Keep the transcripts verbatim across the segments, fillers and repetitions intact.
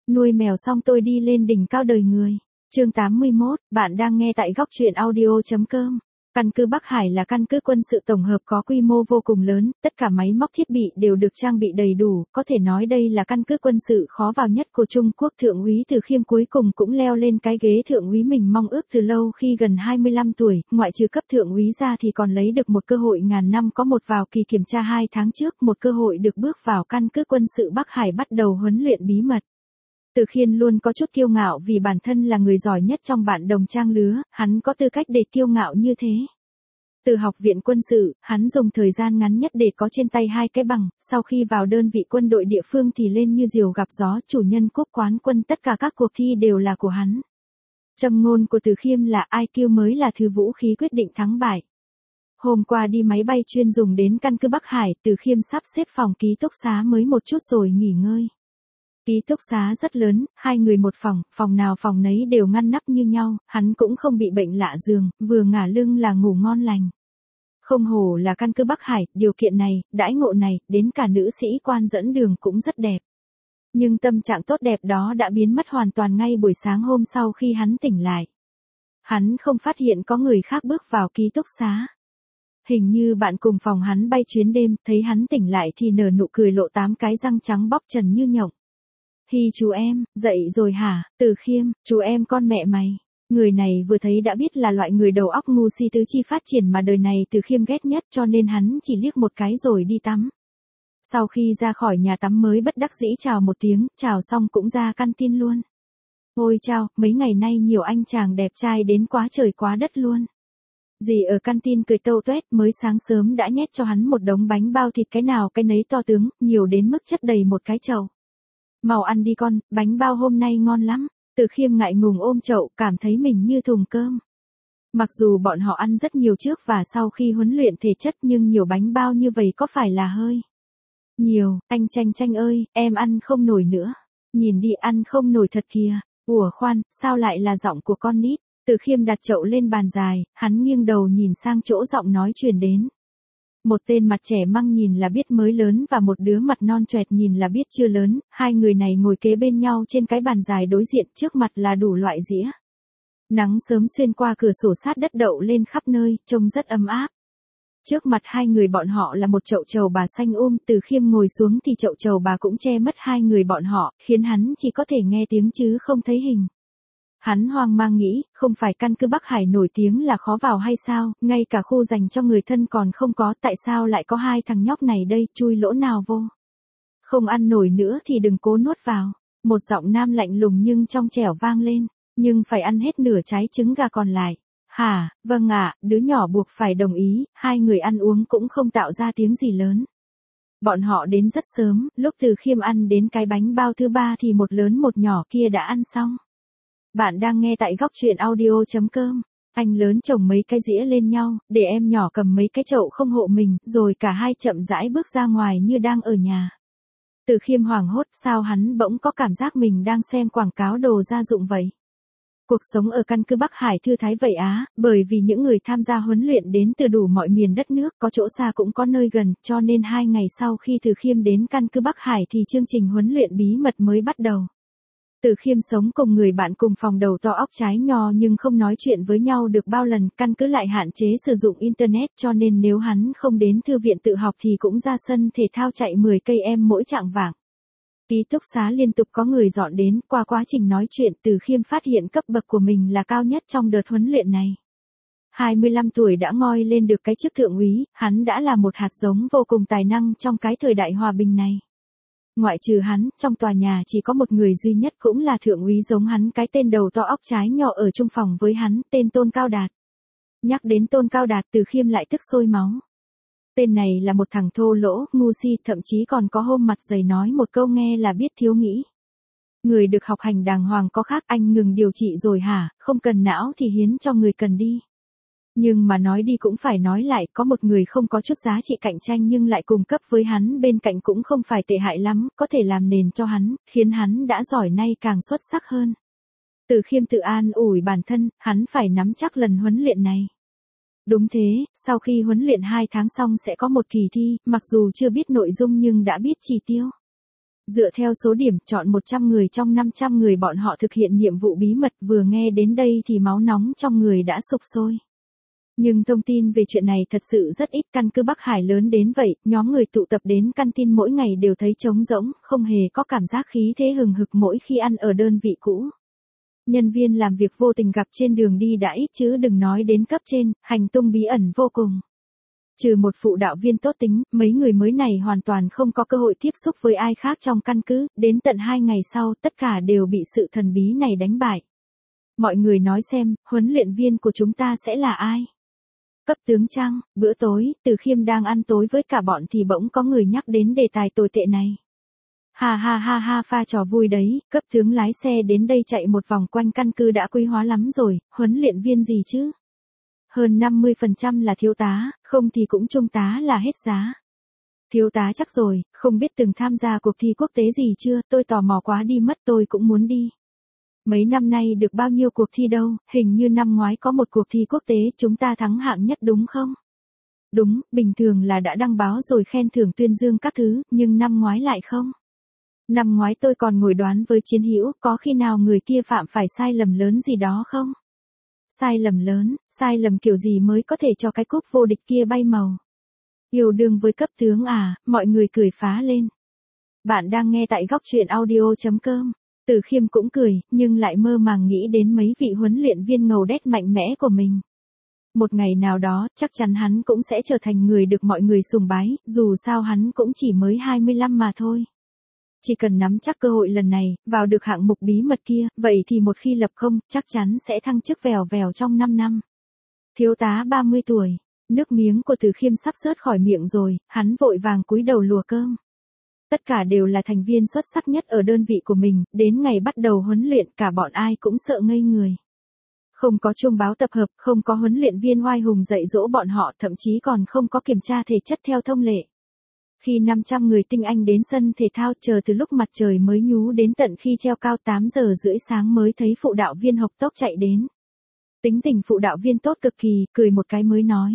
Nuôi mèo xong tôi đi lên đỉnh cao đời người. Chương tám mươi mốt, bạn đang nghe tại góc truyện audio chấm com. Căn cứ Bắc Hải là căn cứ quân sự tổng hợp có quy mô vô cùng lớn, tất cả máy móc thiết bị đều được trang bị đầy đủ, có thể nói đây là căn cứ quân sự khó vào nhất của Trung Quốc. Thượng úy Từ Khiêm cuối cùng cũng leo lên cái ghế thượng úy mình mong ước từ lâu khi gần hai mươi lăm tuổi, ngoại trừ cấp thượng úy ra thì còn lấy được một cơ hội ngàn năm có một vào kỳ kiểm tra hai tháng trước, một cơ hội được bước vào căn cứ quân sự Bắc Hải bắt đầu huấn luyện bí mật. Từ Khiêm luôn có chút kiêu ngạo vì bản thân là người giỏi nhất trong bạn đồng trang lứa, hắn có tư cách để kiêu ngạo như thế. Từ học viện quân sự, hắn dùng thời gian ngắn nhất để có trên tay hai cái bằng, sau khi vào đơn vị quân đội địa phương thì lên như diều gặp gió, chủ nhân cúp quán quân, tất cả các cuộc thi đều là của hắn. Châm ngôn của Từ Khiêm là i kiu mới là thứ vũ khí quyết định thắng bại. Hôm qua đi máy bay chuyên dùng đến căn cứ Bắc Hải, Từ Khiêm sắp xếp phòng ký túc xá mới một chút rồi nghỉ ngơi. Ký túc xá rất lớn, hai người một phòng, phòng nào phòng nấy đều ngăn nắp như nhau, hắn cũng không bị bệnh lạ giường, vừa ngả lưng là ngủ ngon lành. Không hổ là căn cứ Bắc Hải, điều kiện này, đãi ngộ này, đến cả nữ sĩ quan dẫn đường cũng rất đẹp. Nhưng tâm trạng tốt đẹp đó đã biến mất hoàn toàn ngay buổi sáng hôm sau khi hắn tỉnh lại. Hắn không phát hiện có người khác bước vào ký túc xá. Hình như bạn cùng phòng hắn bay chuyến đêm, thấy hắn tỉnh lại thì nở nụ cười lộ tám cái răng trắng bóc trần như nhộng. Hi chú em, dậy rồi hả? Từ Khiêm, chú em con mẹ mày. Người này vừa thấy đã biết là loại người đầu óc ngu si tứ chi phát triển mà đời này Từ Khiêm ghét nhất, cho nên hắn chỉ liếc một cái rồi đi tắm. Sau khi ra khỏi nhà tắm mới bất đắc dĩ chào một tiếng, chào xong cũng ra căn tin luôn. Ôi chao, mấy ngày nay nhiều anh chàng đẹp trai đến quá trời quá đất luôn. Dì ở căn tin cười tâu tuét, mới sáng sớm đã nhét cho hắn một đống bánh bao thịt cái nào cái nấy to tướng, nhiều đến mức chất đầy một cái chậu. Mau ăn đi con, bánh bao hôm nay ngon lắm. Từ Khiêm ngại ngùng ôm chậu, cảm thấy mình như thùng cơm. Mặc dù bọn họ ăn rất nhiều trước và sau khi huấn luyện thể chất nhưng nhiều bánh bao như vậy có phải là hơi nhiều. Anh Tranh Tranh ơi, em ăn không nổi nữa. Nhìn đi, ăn không nổi thật kìa. Ủa khoan, sao lại là giọng của con nít? Từ Khiêm đặt chậu lên bàn dài, hắn nghiêng đầu nhìn sang chỗ giọng nói truyền đến. Một tên mặt trẻ măng nhìn là biết mới lớn và một đứa mặt non choẹt nhìn là biết chưa lớn, hai người này ngồi kế bên nhau trên cái bàn dài đối diện, trước mặt là đủ loại dĩa. Nắng sớm xuyên qua cửa sổ sát đất đậu lên khắp nơi, trông rất ấm áp. Trước mặt hai người bọn họ là một chậu trầu bà xanh um, Từ Khiêm ngồi xuống thì chậu trầu bà cũng che mất hai người bọn họ, khiến hắn chỉ có thể nghe tiếng chứ không thấy hình. Hắn hoang mang nghĩ, không phải căn cứ Bắc Hải nổi tiếng là khó vào hay sao, ngay cả khu dành cho người thân còn không có, tại sao lại có hai thằng nhóc này đây, chui lỗ nào vô. Không ăn nổi nữa thì đừng cố nuốt vào. Một giọng nam lạnh lùng nhưng trong trẻo vang lên, nhưng phải ăn hết nửa trái trứng gà còn lại. Hả, vâng ạ, đứa nhỏ buộc phải đồng ý, hai người ăn uống cũng không tạo ra tiếng gì lớn. Bọn họ đến rất sớm, lúc Từ Khiêm ăn đến cái bánh bao thứ ba thì một lớn một nhỏ kia đã ăn xong. Bạn đang nghe tại góc truyện audio chấm com. Anh lớn chồng mấy cái dĩa lên nhau, để em nhỏ cầm mấy cái chậu không hộ mình, rồi cả hai chậm rãi bước ra ngoài như đang ở nhà. Từ Khiêm hoảng hốt, sao hắn bỗng có cảm giác mình đang xem quảng cáo đồ gia dụng vậy? Cuộc sống ở căn cứ Bắc Hải thư thái vậy á, bởi vì những người tham gia huấn luyện đến từ đủ mọi miền đất nước, có chỗ xa cũng có nơi gần, cho nên hai ngày sau khi Từ Khiêm đến căn cứ Bắc Hải thì chương trình huấn luyện bí mật mới bắt đầu. Từ Khiêm sống cùng người bạn cùng phòng đầu to óc trái nhò nhưng không nói chuyện với nhau được bao lần, căn cứ lại hạn chế sử dụng Internet cho nên nếu hắn không đến thư viện tự học thì cũng ra sân thể thao chạy mười cây em mỗi chạng vạng. Ký túc xá liên tục có người dọn đến, qua quá trình nói chuyện Từ Khiêm phát hiện cấp bậc của mình là cao nhất trong đợt huấn luyện này. hai mươi lăm tuổi đã ngoi lên được cái chức thượng úy, hắn đã là một hạt giống vô cùng tài năng trong cái thời đại hòa bình này. Ngoại trừ hắn, trong tòa nhà chỉ có một người duy nhất cũng là thượng úy giống hắn, cái tên đầu to óc trái nhỏ ở chung phòng với hắn, tên Tôn Cao Đạt. Nhắc đến Tôn Cao Đạt Từ Khiêm lại tức sôi máu. Tên này là một thằng thô lỗ, ngu si, thậm chí còn có hôm mặt dày nói một câu nghe là biết thiếu nghĩ. Người được học hành đàng hoàng có khác, anh ngừng điều trị rồi hả, không cần não thì hiến cho người cần đi. Nhưng mà nói đi cũng phải nói lại, có một người không có chút giá trị cạnh tranh nhưng lại cùng cấp với hắn bên cạnh cũng không phải tệ hại lắm, có thể làm nền cho hắn, khiến hắn đã giỏi nay càng xuất sắc hơn. Từ Khiêm tự an ủi bản thân, hắn phải nắm chắc lần huấn luyện này. Đúng thế, sau khi huấn luyện hai tháng xong sẽ có một kỳ thi, mặc dù chưa biết nội dung nhưng đã biết chỉ tiêu. Dựa theo số điểm, chọn một trăm người trong năm trăm người bọn họ thực hiện nhiệm vụ bí mật, vừa nghe đến đây thì máu nóng trong người đã sục sôi. Nhưng thông tin về chuyện này thật sự rất ít, căn cứ Bắc Hải lớn đến vậy, nhóm người tụ tập đến căn tin mỗi ngày đều thấy trống rỗng, không hề có cảm giác khí thế hừng hực mỗi khi ăn ở đơn vị cũ. Nhân viên làm việc vô tình gặp trên đường đi đã ít chứ đừng nói đến cấp trên, hành tung bí ẩn vô cùng. Trừ một phụ đạo viên tốt tính, mấy người mới này hoàn toàn không có cơ hội tiếp xúc với ai khác trong căn cứ, đến tận hai ngày sau tất cả đều bị sự thần bí này đánh bại. Mọi người nói xem, huấn luyện viên của chúng ta sẽ là ai? Cấp tướng Trăng, bữa tối, Từ Khiêm đang ăn tối với cả bọn thì bỗng có người nhắc đến đề tài tồi tệ này. Ha ha ha ha, pha trò vui đấy, cấp tướng lái xe đến đây chạy một vòng quanh căn cứ đã quý hóa lắm rồi, huấn luyện viên gì chứ? Hơn năm mươi phần trăm là thiếu tá, không thì cũng trung tá là hết giá. Thiếu tá chắc rồi, không biết từng tham gia cuộc thi quốc tế gì chưa, tôi tò mò quá đi mất, tôi cũng muốn đi. Mấy năm nay được bao nhiêu cuộc thi đâu, hình như năm ngoái có một cuộc thi quốc tế chúng ta thắng hạng nhất đúng không? Đúng, bình thường là đã đăng báo rồi khen thưởng tuyên dương các thứ, nhưng năm ngoái lại không. Năm ngoái tôi còn ngồi đoán với Chiến Hữu, có khi nào người kia phạm phải sai lầm lớn gì đó không? Sai lầm lớn, sai lầm kiểu gì mới có thể cho cái cúp vô địch kia bay màu? Yêu đương với cấp tướng à, mọi người cười phá lên. Bạn đang nghe tại góc truyện audio chấm com. Từ Khiêm cũng cười, nhưng lại mơ màng nghĩ đến mấy vị huấn luyện viên ngầu đét mạnh mẽ của mình. Một ngày nào đó, chắc chắn hắn cũng sẽ trở thành người được mọi người sùng bái, dù sao hắn cũng chỉ mới hai mươi lăm mà thôi. Chỉ cần nắm chắc cơ hội lần này, vào được hạng mục bí mật kia, vậy thì một khi lập công, chắc chắn sẽ thăng chức vèo vèo trong năm năm. Thiếu tá ba mươi tuổi, nước miếng của Từ Khiêm sắp rớt khỏi miệng rồi, hắn vội vàng cúi đầu lùa cơm. Tất cả đều là thành viên xuất sắc nhất ở đơn vị của mình, đến ngày bắt đầu huấn luyện cả bọn ai cũng sợ ngây người. Không có chuông báo tập hợp, không có huấn luyện viên oai hùng dạy dỗ bọn họ, thậm chí còn không có kiểm tra thể chất theo thông lệ. Khi năm trăm người tinh anh đến sân thể thao chờ từ lúc mặt trời mới nhú đến tận khi treo cao tám giờ rưỡi sáng mới thấy phụ đạo viên hộc tốc chạy đến. Tính tình phụ đạo viên tốt cực kỳ, cười một cái mới nói.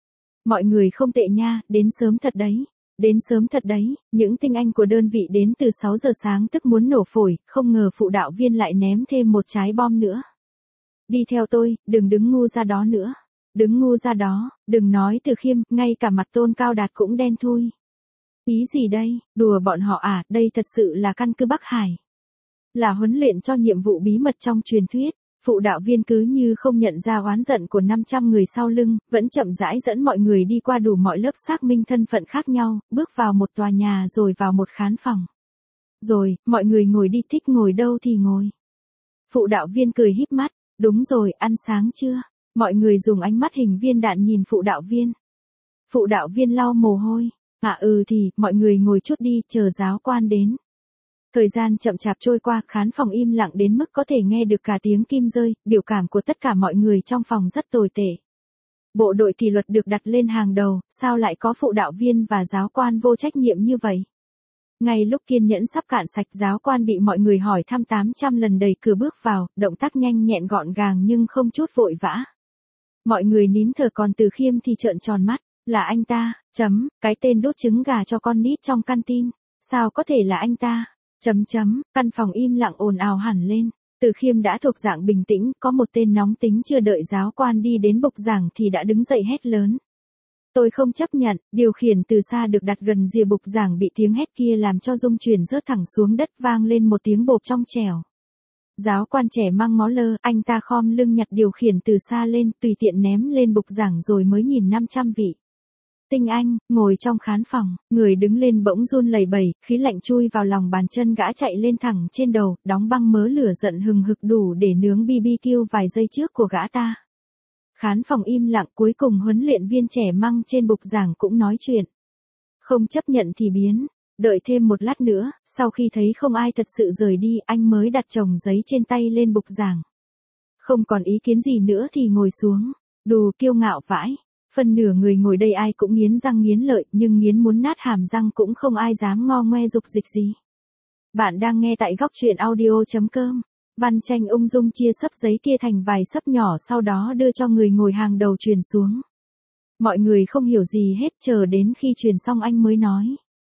Mọi người không tệ nha, đến sớm thật đấy. Đến sớm thật đấy, những tinh anh của đơn vị đến từ sáu giờ sáng tức muốn nổ phổi, không ngờ phụ đạo viên lại ném thêm một trái bom nữa. Đi theo tôi, đừng đứng ngu ra đó nữa. Đứng ngu ra đó, đừng nói Từ Khiêm, ngay cả mặt Tôn Cao Đạt cũng đen thui. Ý gì đây, đùa bọn họ à, đây thật sự là căn cứ Bắc Hải. Là huấn luyện cho nhiệm vụ bí mật trong truyền thuyết. Phụ đạo viên cứ như không nhận ra oán giận của năm trăm người sau lưng, vẫn chậm rãi dẫn mọi người đi qua đủ mọi lớp xác minh thân phận khác nhau, bước vào một tòa nhà rồi vào một khán phòng. Rồi, mọi người ngồi đi, thích ngồi đâu thì ngồi. Phụ đạo viên cười híp mắt, đúng rồi, ăn sáng chưa? Mọi người dùng ánh mắt hình viên đạn nhìn phụ đạo viên. Phụ đạo viên lau mồ hôi, à ừ thì, mọi người ngồi chút đi, chờ giáo quan đến. Thời gian chậm chạp trôi qua, khán phòng im lặng đến mức có thể nghe được cả tiếng kim rơi, biểu cảm của tất cả mọi người trong phòng rất tồi tệ. Bộ đội kỷ luật được đặt lên hàng đầu, sao lại có phụ đạo viên và giáo quan vô trách nhiệm như vậy? Ngay lúc kiên nhẫn sắp cạn sạch, giáo quan bị mọi người hỏi thăm tám trăm lần đẩy cửa bước vào, động tác nhanh nhẹn gọn gàng nhưng không chút vội vã. Mọi người nín thở, còn Từ Khiêm thì trợn tròn mắt, là anh ta, chấm, cái tên đốt trứng gà cho con nít trong căn tin, sao có thể là anh ta? Chấm chấm, căn phòng im lặng ồn ào hẳn lên. Từ Khiêm đã thuộc dạng bình tĩnh, có một tên nóng tính chưa đợi giáo quan đi đến bục giảng thì đã đứng dậy hét lớn. Tôi không chấp nhận, điều khiển từ xa được đặt gần rìa bục giảng bị tiếng hét kia làm cho rung chuyển rớt thẳng xuống đất, vang lên một tiếng bộp trong trẻo. Giáo quan trẻ mang ngó lơ, anh ta khom lưng nhặt điều khiển từ xa lên, tùy tiện ném lên bục giảng rồi mới nhìn năm trăm vị tinh anh, ngồi trong khán phòng, người đứng lên bỗng run lẩy bẩy, khí lạnh chui vào lòng bàn chân gã chạy lên thẳng trên đầu, đóng băng mớ lửa giận hừng hực đủ để nướng bê bê kiu vài giây trước của gã ta. Khán phòng im lặng, cuối cùng huấn luyện viên trẻ măng trên bục giảng cũng nói chuyện. Không chấp nhận thì biến, đợi thêm một lát nữa, sau khi thấy không ai thật sự rời đi, anh mới đặt chồng giấy trên tay lên bục giảng. Không còn ý kiến gì nữa thì ngồi xuống, đù kiêu ngạo vãi. Phần nửa người ngồi đây ai cũng nghiến răng nghiến lợi, nhưng nghiến muốn nát hàm răng cũng không ai dám ngo ngoe dục dịch gì. Bạn đang nghe tại góc truyện audio chấm com. Văn Tranh ung dung chia sấp giấy kia thành vài sấp nhỏ, sau đó đưa cho người ngồi hàng đầu truyền xuống. Mọi người không hiểu gì hết, chờ đến khi truyền xong anh mới nói.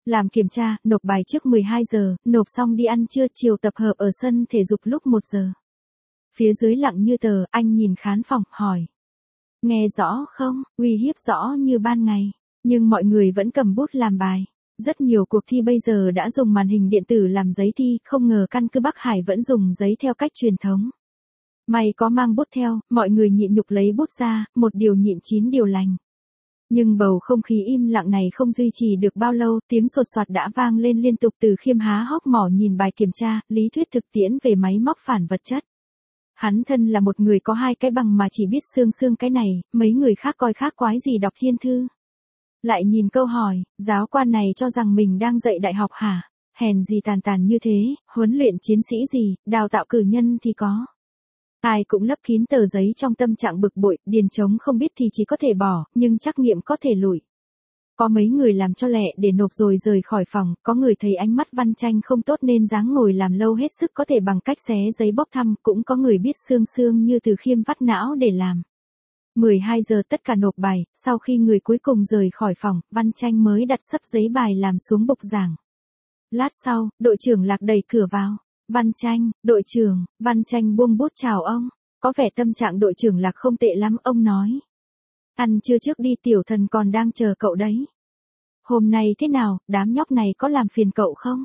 Làm kiểm tra, nộp bài trước mười hai giờ, nộp xong đi ăn trưa, chiều tập hợp ở sân thể dục lúc một giờ. Phía dưới lặng như tờ, anh nhìn khán phòng, hỏi. Nghe rõ không, uy hiếp rõ như ban ngày. Nhưng mọi người vẫn cầm bút làm bài. Rất nhiều cuộc thi bây giờ đã dùng màn hình điện tử làm giấy thi, không ngờ căn cứ Bắc Hải vẫn dùng giấy theo cách truyền thống. May có mang bút theo, mọi người nhịn nhục lấy bút ra, một điều nhịn chín điều lành. Nhưng bầu không khí im lặng này không duy trì được bao lâu, tiếng sột soạt đã vang lên liên tục từ Khiêm há hốc mỏ nhìn bài kiểm tra, lý thuyết thực tiễn về máy móc phản vật chất. Hắn thân là một người có hai cái bằng mà chỉ biết xương xương cái này, mấy người khác coi khác quái gì đọc thiên thư. Lại nhìn câu hỏi, giáo quan này cho rằng mình đang dạy đại học hả? Hèn gì tàn tàn như thế, huấn luyện chiến sĩ gì, đào tạo cử nhân thì có. Ai cũng lấp kín tờ giấy trong tâm trạng bực bội, điền trống không biết thì chỉ có thể bỏ, nhưng trắc nghiệm có thể lùi. Có mấy người làm cho lẹ để nộp rồi rời khỏi phòng, có người thấy ánh mắt Văn Tranh không tốt nên dáng ngồi làm lâu hết sức có thể bằng cách xé giấy bốc thăm, cũng có người biết xương xương như Từ Khiêm vắt não để làm. mười hai giờ tất cả nộp bài, sau khi người cuối cùng rời khỏi phòng, Văn Tranh mới đặt sấp giấy bài làm xuống bục giảng. Lát sau, đội trưởng Lạc đẩy cửa vào. Văn Tranh, đội trưởng, Văn Tranh buông bút chào ông. Có vẻ tâm trạng đội trưởng Lạc không tệ lắm, ông nói. Ăn trưa trước đi, tiểu thần còn đang chờ cậu đấy. Hôm nay thế nào, đám nhóc này có làm phiền cậu không?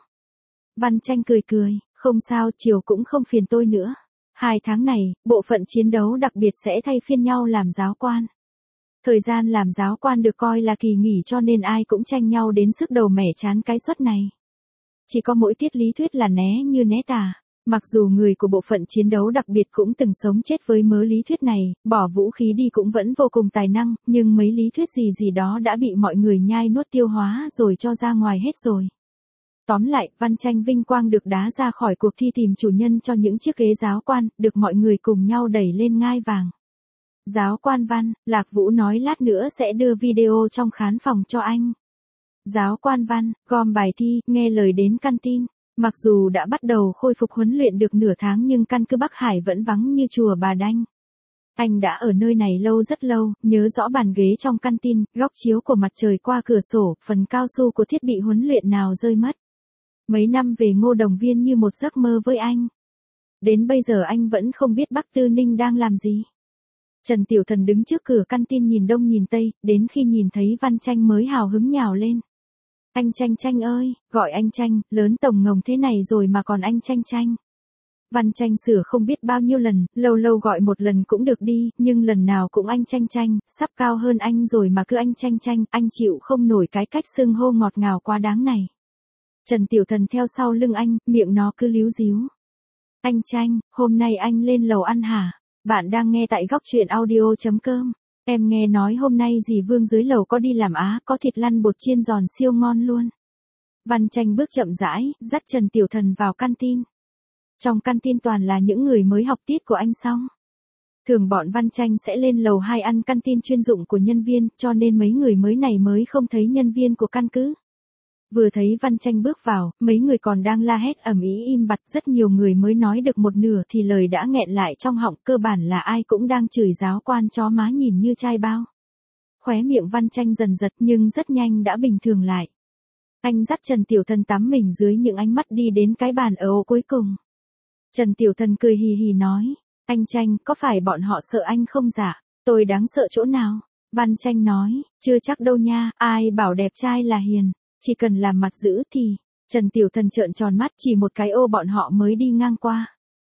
Văn Tranh cười cười, không sao, chiều cũng không phiền tôi nữa. Hai tháng này, bộ phận chiến đấu đặc biệt sẽ thay phiên nhau làm giáo quan. Thời gian làm giáo quan được coi là kỳ nghỉ cho nên ai cũng tranh nhau đến sức đầu mẻ chán cái suất này. Chỉ có mỗi tiết lý thuyết là né như né tà. Mặc dù người của bộ phận chiến đấu đặc biệt cũng từng sống chết với mớ lý thuyết này, bỏ vũ khí đi cũng vẫn vô cùng tài năng, nhưng mấy lý thuyết gì gì đó đã bị mọi người nhai nuốt tiêu hóa rồi cho ra ngoài hết rồi. Tóm lại, Văn Tranh vinh quang được đá ra khỏi cuộc thi tìm chủ nhân cho những chiếc ghế giáo quan, được mọi người cùng nhau đẩy lên ngai vàng. Giáo quan Văn, Lạc Vũ nói lát nữa sẽ đưa video trong khán phòng cho anh. Giáo quan Văn, gom bài thi, nghe lời đến căn tin. Mặc dù đã bắt đầu khôi phục huấn luyện được nửa tháng nhưng căn cứ Bắc Hải vẫn vắng như chùa Bà Đanh. Anh đã ở nơi này lâu rất lâu, nhớ rõ bàn ghế trong căn tin, góc chiếu của mặt trời qua cửa sổ, phần cao su của thiết bị huấn luyện nào rơi mất. Mấy năm về Ngô Đồng Viên như một giấc mơ với anh. Đến bây giờ anh vẫn không biết Bắc Tư Ninh đang làm gì. Trần Tiểu Thần đứng trước cửa căn tin nhìn đông nhìn tây, đến khi nhìn thấy Văn Tranh mới hào hứng nhào lên. Anh Tranh Tranh ơi, gọi anh Tranh, lớn tổng ngồng thế này rồi mà còn anh Tranh Tranh. Văn Tranh sửa không biết bao nhiêu lần, lâu lâu gọi một lần cũng được đi, nhưng lần nào cũng anh Tranh Tranh, sắp cao hơn anh rồi mà cứ anh Tranh Tranh, anh chịu không nổi cái cách xưng hô ngọt ngào quá đáng này. Trần Tiểu Thần theo sau lưng anh, miệng nó cứ líu díu. Anh Tranh, hôm nay anh lên lầu ăn hả? Bạn đang nghe tại góc truyện audio chấm com. Em nghe nói hôm nay dì Vương dưới lầu có đi làm á, có thịt lăn bột chiên giòn siêu ngon luôn. Văn Tranh bước chậm rãi, dắt Trần Tiểu Thần vào căn tin. Trong căn tin toàn là những người mới học tiết của anh xong. Thường bọn Văn Tranh sẽ lên lầu hai ăn căn tin chuyên dụng của nhân viên, cho nên mấy người mới này mới không thấy nhân viên của căn cứ. Vừa thấy Văn Tranh bước vào, mấy người còn đang la hét ầm ĩ im bặt, rất nhiều người mới nói được một nửa thì lời đã nghẹn lại trong họng, cơ bản là ai cũng đang chửi giáo quan chó má nhìn như chai bao. Khóe miệng Văn Tranh dần giật nhưng rất nhanh đã bình thường lại. Anh dắt Trần Tiểu Thần tắm mình dưới những ánh mắt đi đến cái bàn ở ô cuối cùng. Trần Tiểu Thần cười hì hì nói, anh Tranh, có phải bọn họ sợ anh không dạ? Tôi đáng sợ chỗ nào? Văn Tranh nói, chưa chắc đâu nha, ai bảo đẹp trai là hiền. Chỉ cần làm mặt dữ thì, Trần Tiểu Thần trợn tròn mắt chỉ một cái ô bọn họ mới đi ngang qua.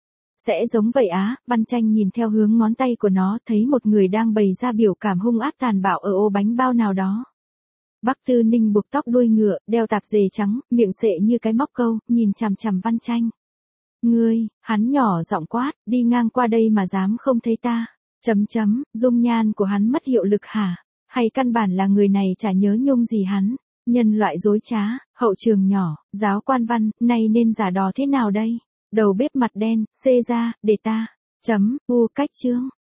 Sẽ giống vậy á, Văn Tranh nhìn theo hướng ngón tay của nó thấy một người đang bày ra biểu cảm hung ác tàn bạo ở ô bánh bao nào đó. Bắc Tư Ninh buộc tóc đuôi ngựa, đeo tạp dề trắng, miệng sệ như cái móc câu, nhìn chằm chằm Văn Tranh. Ngươi, hắn nhỏ giọng quát, đi ngang qua đây mà dám không thấy ta. Chấm chấm, dung nhan của hắn mất hiệu lực hả? Hay căn bản là người này chả nhớ nhung gì hắn? Nhân loại dối trá, hậu trường nhỏ, giáo quan Văn, nay nên giả đò thế nào đây? Đầu bếp mặt đen, xê ra, để ta, chấm, u cách chương.